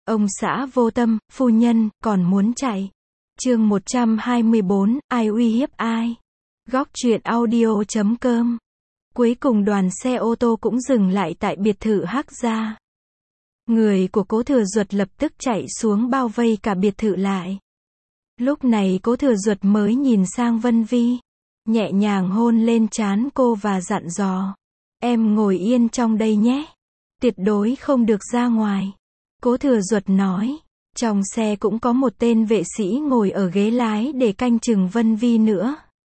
Ông xã vô tâm, phu nhân, còn muốn chạy. Chương 124, ai uy hiếp ai? Góc truyện audio.com. Cuối cùng đoàn xe ô tô cũng dừng lại tại biệt thự Hắc gia. Người của Cố Thừa Duật lập tức chạy xuống bao vây cả biệt thự lại. Lúc này Cố Thừa Duật mới nhìn sang Vân Vi, nhẹ nhàng hôn lên trán cô và dặn dò. Em ngồi yên trong đây nhé. Tuyệt đối không được ra ngoài. Cố Thừa Duật nói. Trong xe cũng có một tên vệ sĩ ngồi ở ghế lái để canh chừng Vân Vi nữa.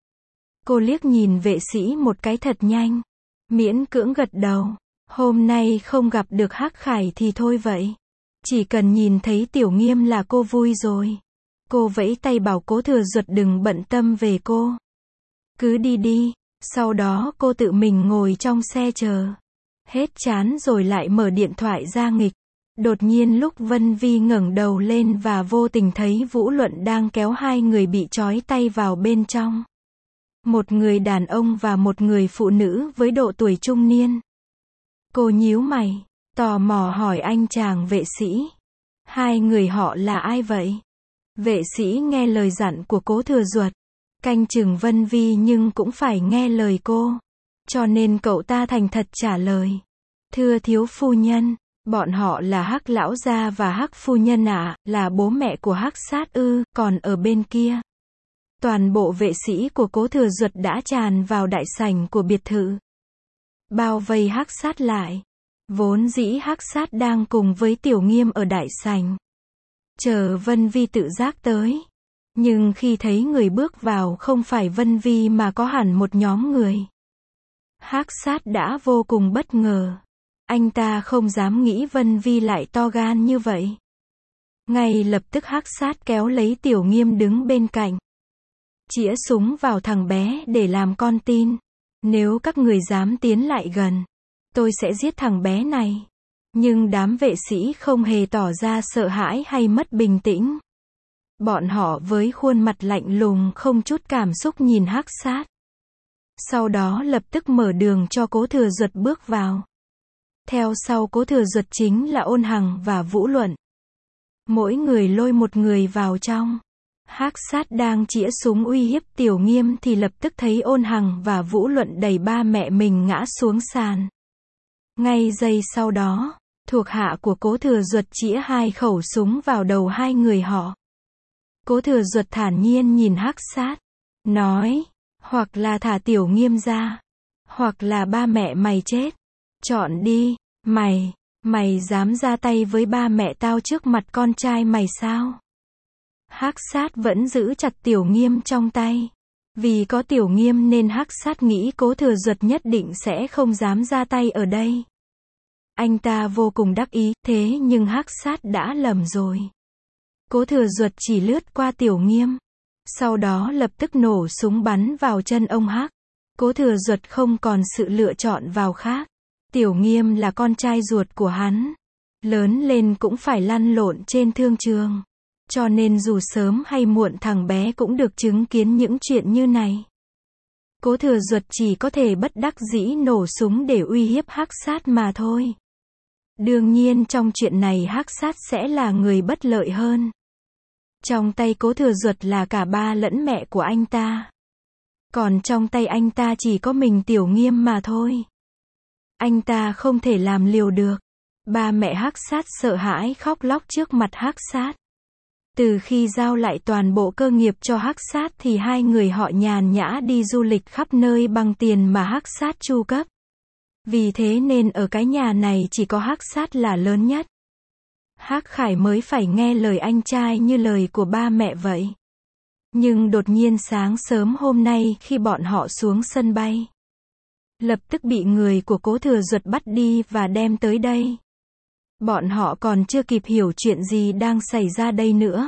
Cô liếc nhìn vệ sĩ một cái thật nhanh. Miễn cưỡng gật đầu. Hôm nay không gặp được Hắc Khải thì thôi vậy. Chỉ cần nhìn thấy Tiểu Nghiêm là cô vui rồi. Cô vẫy tay bảo Cố Thừa Duật đừng bận tâm về cô. Cứ đi đi. Sau đó cô tự mình ngồi trong xe chờ. Hết chán rồi lại mở điện thoại ra nghịch. Đột nhiên lúc Vân Vi ngẩng đầu lên và vô tình thấy Vũ Luận đang kéo hai người bị trói tay vào bên trong. Một người đàn ông và một người phụ nữ với độ tuổi trung niên. Cô nhíu mày, tò mò hỏi anh chàng vệ sĩ. Hai người họ là ai vậy? Vệ sĩ nghe lời dặn của Cố Thừa Duật. Canh chừng Vân Vi nhưng cũng phải nghe lời cô. Cho nên cậu ta thành thật trả lời. Thưa thiếu phu nhân, bọn họ là Hắc lão gia và Hắc phu nhân ạ, là bố mẹ của Hắc sát ư, còn ở bên kia. Toàn bộ vệ sĩ của Cố Thừa Duật đã tràn vào đại sảnh của biệt thự. Bao vây Hắc sát lại. Vốn dĩ Hắc sát đang cùng với Tiểu Nghiêm ở đại sảnh. Chờ Vân Vi tự giác tới. Nhưng khi thấy người bước vào không phải Vân Vi mà có hẳn một nhóm người. Hắc sát đã vô cùng bất ngờ. Anh ta không dám nghĩ Vân Vi lại to gan như vậy. Ngay lập tức Hắc sát kéo lấy Tiểu Nghiêm đứng bên cạnh. Chĩa súng vào thằng bé để làm con tin. Nếu các người dám tiến lại gần, tôi sẽ giết thằng bé này. Nhưng đám vệ sĩ không hề tỏ ra sợ hãi hay mất bình tĩnh. Bọn họ với khuôn mặt lạnh lùng không chút cảm xúc nhìn Hắc sát. Sau đó lập tức mở đường cho Cố Thừa Duật bước vào. Theo sau Cố Thừa Duật chính là Ôn Hằng và Vũ Luận. Mỗi người lôi một người vào trong. Hắc sát đang chĩa súng uy hiếp Tiểu Nghiêm thì lập tức thấy Ôn Hằng và Vũ Luận đẩy ba mẹ mình ngã xuống sàn. Ngay giây sau đó, thuộc hạ của Cố Thừa Duật chĩa hai khẩu súng vào đầu hai người họ. Cố Thừa Duật thản nhiên nhìn Hắc sát, nói, hoặc là thả Tiểu Nghiêm ra, hoặc là ba mẹ mày chết. Chọn đi, mày dám ra tay với ba mẹ tao trước mặt con trai mày sao? Hắc sát vẫn giữ chặt Tiểu Nghiêm trong tay. Vì có Tiểu Nghiêm nên Hắc sát nghĩ Cố Thừa Duật nhất định sẽ không dám ra tay ở đây. Anh ta vô cùng đắc ý, thế nhưng Hắc sát đã lầm rồi. Cố Thừa Duật chỉ lướt qua Tiểu Nghiêm. Sau đó lập tức nổ súng bắn vào chân ông Hắc. Cố Thừa Duật không còn sự lựa chọn vào khác. Tiểu Nghiêm là con trai ruột của hắn. Lớn lên cũng phải lăn lộn trên thương trường. Cho nên dù sớm hay muộn thằng bé cũng được chứng kiến những chuyện như này. Cố Thừa Duật chỉ có thể bất đắc dĩ nổ súng để uy hiếp Hắc sát mà thôi. Đương nhiên trong chuyện này Hắc sát sẽ là người bất lợi hơn. Trong tay Cố Thừa Duật là cả ba lẫn mẹ của anh ta. Còn trong tay anh ta chỉ có mình Tiểu Nghiêm mà thôi. Anh ta không thể làm liều được. Ba mẹ Hắc sát sợ hãi khóc lóc trước mặt Hắc sát. Từ khi giao lại toàn bộ cơ nghiệp cho Hắc sát thì hai người họ nhàn nhã đi du lịch khắp nơi bằng tiền mà Hắc sát chu cấp. Vì thế nên ở cái nhà này chỉ có Hắc sát là lớn nhất. Hắc Khải mới phải nghe lời anh trai như lời của ba mẹ vậy. Nhưng đột nhiên sáng sớm hôm nay khi bọn họ xuống sân bay, lập tức bị người của Cố Thừa Duật bắt đi và đem tới đây. Bọn họ còn chưa kịp hiểu chuyện gì đang xảy ra đây nữa.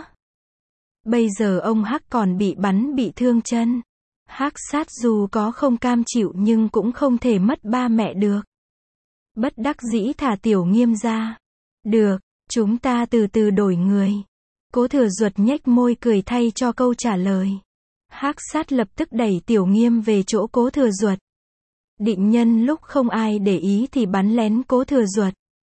Bây giờ ông Hắc còn bị bắn bị thương chân. Hắc sát dù có không cam chịu nhưng cũng không thể mất ba mẹ được. Bất đắc dĩ thả Tiểu Nghiêm ra. Được, chúng ta từ từ đổi người. Cố Thừa Duật nhếch môi cười thay cho câu trả lời. Hắc sát lập tức đẩy Tiểu Nghiêm về chỗ Cố Thừa Duật. Định nhân lúc không ai để ý thì bắn lén Cố Thừa Duật.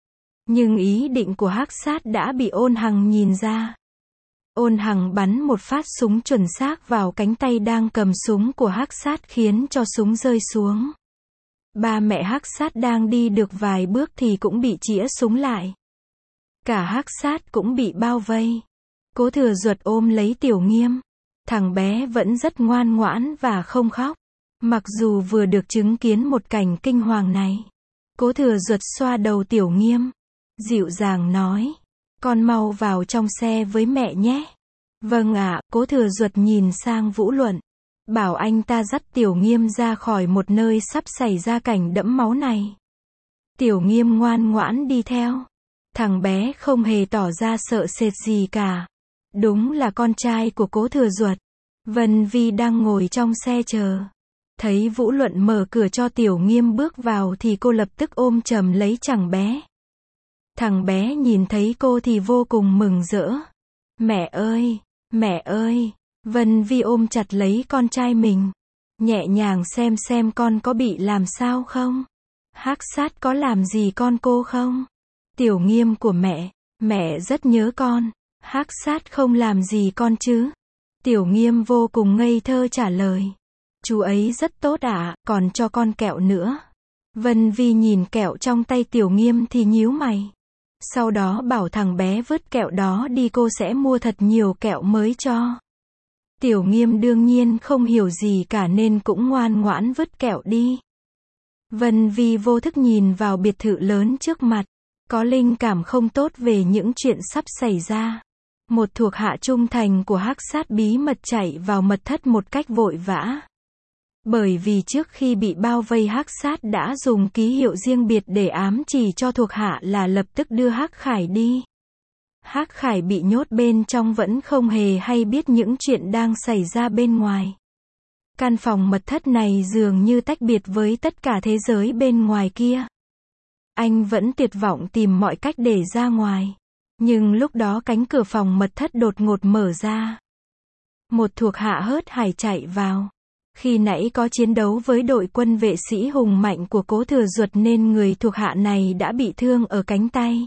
Nhưng ý định của Hắc Sát đã bị Ôn Hằng nhìn ra. Ôn Hằng bắn một phát súng chuẩn xác vào cánh tay đang cầm súng của Hắc Sát khiến cho súng rơi xuống. Ba mẹ Hắc Sát đang đi được vài bước thì cũng bị chĩa súng lại. Cả Hắc Sát cũng bị bao vây. Cố Thừa Duật ôm lấy Tiểu Nghiêm. Thằng bé vẫn rất ngoan ngoãn và không khóc. Mặc dù vừa được chứng kiến một cảnh kinh hoàng này. Cố Thừa Duật xoa đầu Tiểu Nghiêm. Dịu dàng nói. Con mau vào trong xe với mẹ nhé. Vâng ạ, Cố Thừa Duật nhìn sang Vũ Luận. Bảo anh ta dắt Tiểu Nghiêm ra khỏi một nơi sắp xảy ra cảnh đẫm máu này. Tiểu Nghiêm ngoan ngoãn đi theo. Thằng bé không hề tỏ ra sợ sệt gì cả. Đúng là con trai của Cố Thừa Duật. Vân Vi đang ngồi trong xe chờ. Thấy Vũ Luận mở cửa cho Tiểu Nghiêm bước vào thì cô lập tức ôm chầm lấy thằng bé. Thằng bé nhìn thấy cô thì vô cùng mừng rỡ. Mẹ ơi, mẹ ơi. Vân Vi ôm chặt lấy con trai mình. Nhẹ nhàng xem con có bị làm sao không? Hắc Sát có làm gì con cô không? Tiểu Nghiêm của mẹ rất nhớ con. Hắc Sát không làm gì con chứ? Tiểu Nghiêm vô cùng ngây thơ trả lời. Chú ấy rất tốt ạ, còn cho con kẹo nữa. Vân Vi nhìn kẹo trong tay Tiểu Nghiêm thì nhíu mày. Sau đó bảo thằng bé vứt kẹo đó đi, cô sẽ mua thật nhiều kẹo mới cho. Tiểu Nghiêm đương nhiên không hiểu gì cả nên cũng ngoan ngoãn vứt kẹo đi. Vân Vi vô thức nhìn vào biệt thự lớn trước mặt. Có linh cảm không tốt về những chuyện sắp xảy ra. Một thuộc hạ trung thành của Hắc Sát bí mật chạy vào mật thất một cách vội vã. Bởi vì trước khi bị bao vây Hắc Sát đã dùng ký hiệu riêng biệt để ám chỉ cho thuộc hạ là lập tức đưa Hắc Khải đi. Hắc Khải bị nhốt bên trong vẫn không hề hay biết những chuyện đang xảy ra bên ngoài. Căn phòng mật thất này dường như tách biệt với tất cả thế giới bên ngoài kia. Anh vẫn tuyệt vọng tìm mọi cách để ra ngoài. Nhưng lúc đó cánh cửa phòng mật thất đột ngột mở ra. Một thuộc hạ hớt hải chạy vào. Khi nãy có chiến đấu với đội quân vệ sĩ hùng mạnh của Cố Thừa Duật nên người thuộc hạ này đã bị thương ở cánh tay.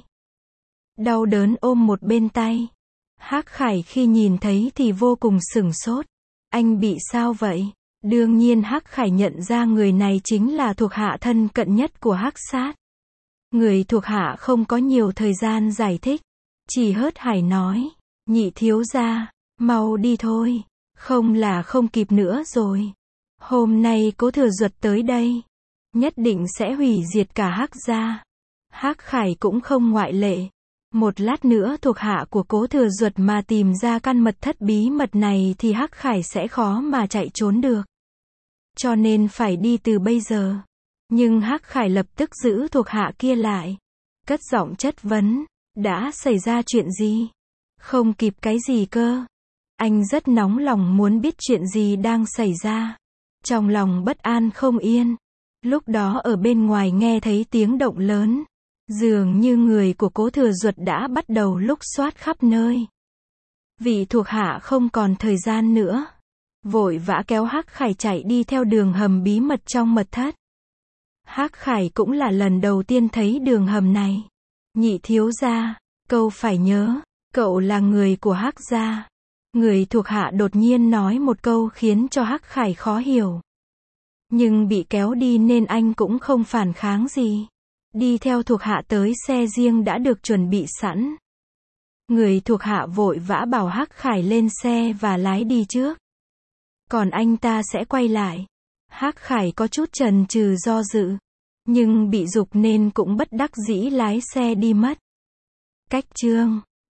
Đau đớn ôm một bên tay. Hắc Khải khi nhìn thấy thì vô cùng sửng sốt. Anh bị sao vậy? Đương nhiên Hắc Khải nhận ra người này chính là thuộc hạ thân cận nhất của Hắc Sát. Người thuộc hạ không có nhiều thời gian giải thích. Chỉ hớt hải nói. Nhị thiếu gia, mau đi thôi. Không là không kịp nữa rồi. Hôm nay Cố Thừa Duật tới đây. Nhất định sẽ hủy diệt cả Hắc gia. Hắc Khải cũng không ngoại lệ. Một lát nữa thuộc hạ của Cố Thừa Duật mà tìm ra căn mật thất bí mật này thì Hắc Khải sẽ khó mà chạy trốn được. Cho nên phải đi từ bây giờ. Nhưng Hắc Khải lập tức giữ thuộc hạ kia lại. Cất giọng chất vấn. Đã xảy ra chuyện gì? Không kịp cái gì cơ? Anh rất nóng lòng muốn biết chuyện gì đang xảy ra. Trong lòng bất an không yên. Lúc đó ở bên ngoài nghe thấy tiếng động lớn. Dường như người của Cố Thừa Duật đã bắt đầu lục soát khắp nơi. Vị thuộc hạ không còn thời gian nữa. Vội vã kéo Hắc Khải chạy đi theo đường hầm bí mật trong mật thất. Hắc Khải cũng là lần đầu tiên thấy đường hầm này. Nhị thiếu gia, cậu phải nhớ, cậu là người của Hắc gia. Người thuộc hạ đột nhiên nói một câu khiến cho Hắc Khải khó hiểu. Nhưng bị kéo đi nên anh cũng không phản kháng gì. Đi theo thuộc hạ tới xe riêng đã được chuẩn bị sẵn. Người thuộc hạ vội vã bảo Hắc Khải lên xe và lái đi trước. Còn anh ta sẽ quay lại. Hắc Khải có chút chần chừ do dự. Nhưng bị giục nên cũng bất đắc dĩ lái xe đi mất. Cách chương